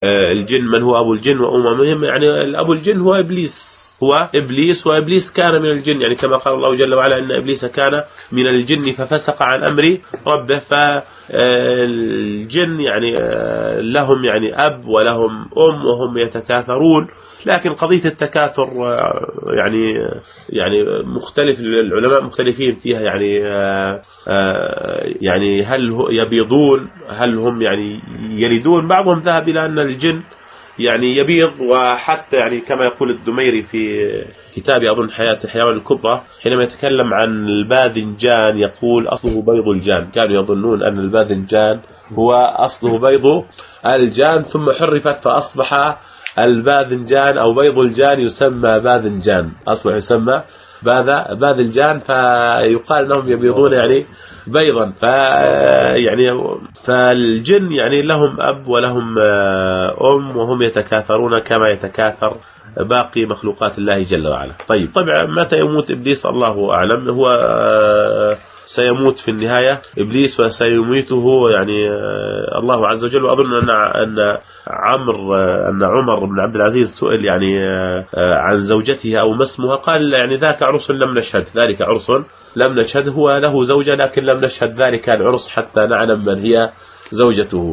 الجن من هو أبو الجن وأممهم، يعني أبو الجن هو إبليس، وإبليس كان من الجن، يعني كما قال الله جل وعلا إن إبليس كان من الجن ففسق عن أمر ربه. فالجن يعني لهم يعني أب ولهم أم وهم يتكاثرون، لكن قضية التكاثر يعني مختلف، العلماء مختلفين فيها، يعني هل يبيضون، هل هم يعني يلدون. بعضهم ذهب إلى أن الجن يعني يبيض، وحتى يعني كما يقول الدميري في كتاب أظن حياة الحيوان الكبرى حينما يتكلم عن الباذنجان يقول أصله بيض الجان. كانوا يظنون أن الباذنجان هو أصله بيض الجان، ثم حرفت فأصبح الباذنجان أو بيض الجان يسمى باذنجان، أصبح يسمى باذنجان، فيقال أنهم يبيضون يعني بيضا. فالجن يعني لهم أب ولهم أم وهم يتكاثرون كما يتكاثر باقي مخلوقات الله جل وعلا. طيب طبعا متى يموت إبليس الله أعلم، هو سيموت في النهاية إبليس وسيميته يعني الله عز وجل. وأظن أن عمر بن عبد العزيز سئل يعني عن زوجته أو ما اسمها، قال يعني ذاك عرس لم نشهد، ذلك عرس لم نشهد، هو له زوجة لكن لم نشهد ذلك العرس حتى نعلم من هي زوجته.